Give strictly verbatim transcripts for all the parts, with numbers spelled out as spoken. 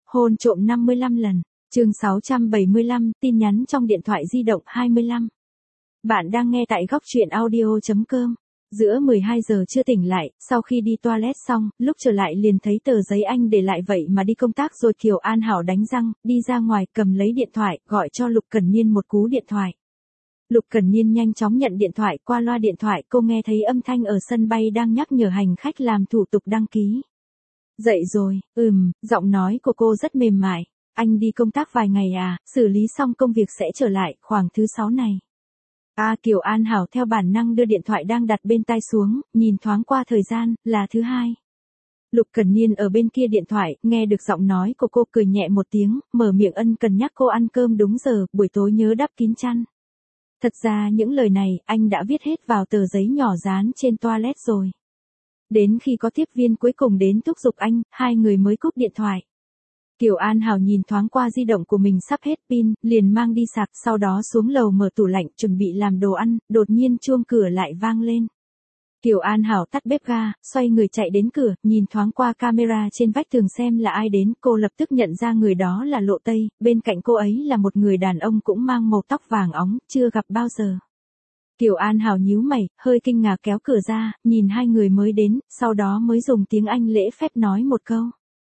Hôn trộm năm mươi lăm lần. Chương sáu trăm bảy mươi lăm, tin nhắn trong điện thoại di động hai mươi lăm. Bạn đang nghe tại góc truyện audio chấm com. Giữa mười hai giờ chưa tỉnh lại, sau khi đi toilet xong, lúc trở lại liền thấy tờ giấy anh để lại vậy mà đi công tác rồi. Kiều An Hảo đánh răng, đi ra ngoài, cầm lấy điện thoại, gọi cho Lục Cẩn Niên một cú điện thoại. Lục Cẩn Niên nhanh chóng nhận điện thoại, qua loa điện thoại cô nghe thấy âm thanh ở sân bay đang nhắc nhở hành khách làm thủ tục đăng ký. Dậy rồi, ừm, giọng nói của cô rất mềm mại. Anh đi công tác vài ngày à, xử lý xong công việc sẽ trở lại, khoảng thứ sáu này. À, Kiều An Hảo theo bản năng đưa điện thoại đang đặt bên tai xuống, nhìn thoáng qua thời gian, là thứ hai. Lục Cẩn Niên ở bên kia điện thoại, nghe được giọng nói của cô cười nhẹ một tiếng, mở miệng ân cần nhắc cô ăn cơm đúng giờ, buổi tối nhớ đắp kín chăn. Thật ra những lời này, anh đã viết hết vào tờ giấy nhỏ dán trên toilet rồi. Đến khi có tiếp viên cuối cùng đến thúc giục anh, hai người mới cúp điện thoại. Kiều An Hảo nhìn thoáng qua di động của mình sắp hết pin, liền mang đi sạc, sau đó xuống lầu mở tủ lạnh chuẩn bị làm đồ ăn, đột nhiên chuông cửa lại vang lên. Kiều An Hảo tắt bếp ga, xoay người chạy đến cửa, nhìn thoáng qua camera trên vách tường xem là ai đến, cô lập tức nhận ra người đó là Lộ Tây, bên cạnh cô ấy là một người đàn ông cũng mang màu tóc vàng óng, chưa gặp bao giờ. Kiều An Hảo nhíu mày, hơi kinh ngạc kéo cửa ra, nhìn hai người mới đến, sau đó mới dùng tiếng Anh lễ phép nói một câu.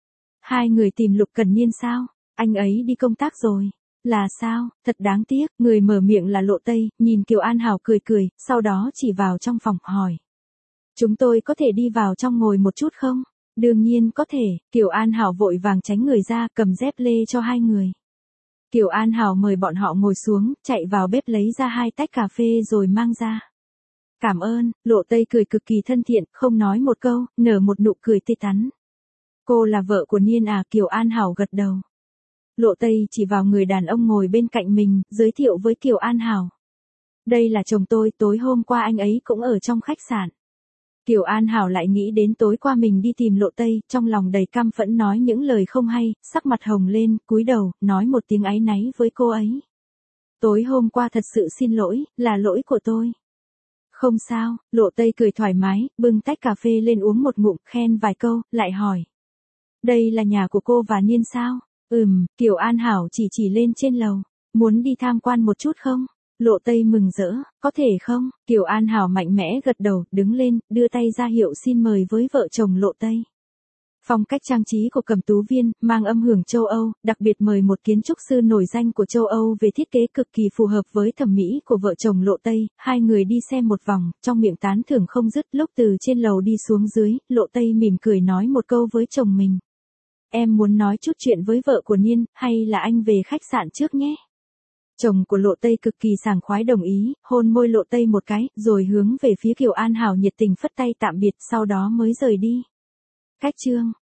Hai người tìm Lục Cẩn Niên sao? Anh ấy đi công tác rồi. Là sao? Thật đáng tiếc, người mở miệng là Lộ Tây, nhìn Kiều An Hảo cười cười, sau đó chỉ vào trong phòng, hỏi. Chúng tôi có thể đi vào trong ngồi một chút không? Đương nhiên có thể, Kiều An Hảo vội vàng tránh người ra, cầm dép lê cho hai người. Kiều An Hảo mời bọn họ ngồi xuống, chạy vào bếp lấy ra hai tách cà phê rồi mang ra. Cảm ơn, Lộ Tây cười cực kỳ thân thiện, không nói một câu, nở một nụ cười tươi tắn. Cô là vợ của Niên à? Kiều An Hảo gật đầu. Lộ Tây chỉ vào người đàn ông ngồi bên cạnh mình, giới thiệu với Kiều An Hảo. Đây là chồng tôi, tối hôm qua anh ấy cũng ở trong khách sạn. Kiều An Hảo lại nghĩ đến tối qua mình đi tìm Lộ Tây, trong lòng đầy căm phẫn nói những lời không hay, sắc mặt hồng lên, cúi đầu, nói một tiếng áy náy với cô ấy. Tối hôm qua thật sự xin lỗi, là lỗi của tôi. Không sao, Lộ Tây cười thoải mái, bưng tách cà phê lên uống một ngụm, khen vài câu, lại hỏi. Đây là nhà của cô và Niên sao? Ừm, Kiều An Hảo chỉ chỉ lên trên lầu. Muốn đi tham quan một chút không? Lộ Tây mừng rỡ, có thể không? Kiều An Hảo mạnh mẽ gật đầu, đứng lên, đưa tay ra hiệu xin mời với vợ chồng Lộ Tây. Phong cách trang trí của Cẩm Tú Viên, mang âm hưởng châu Âu, đặc biệt mời một kiến trúc sư nổi danh của châu Âu về thiết kế cực kỳ phù hợp với thẩm mỹ của vợ chồng Lộ Tây. Hai người đi xem một vòng, trong miệng tán thưởng không dứt. Lúc từ trên lầu đi xuống dưới, Lộ Tây mỉm cười nói một câu với chồng mình. Em muốn nói chút chuyện với vợ của Niên, hay là anh về khách sạn trước nhé? Chồng của Lộ Tây cực kỳ sảng khoái đồng ý, hôn môi Lộ Tây một cái, rồi hướng về phía Kiều An Hảo nhiệt tình phất tay tạm biệt, sau đó mới rời đi. Cách chương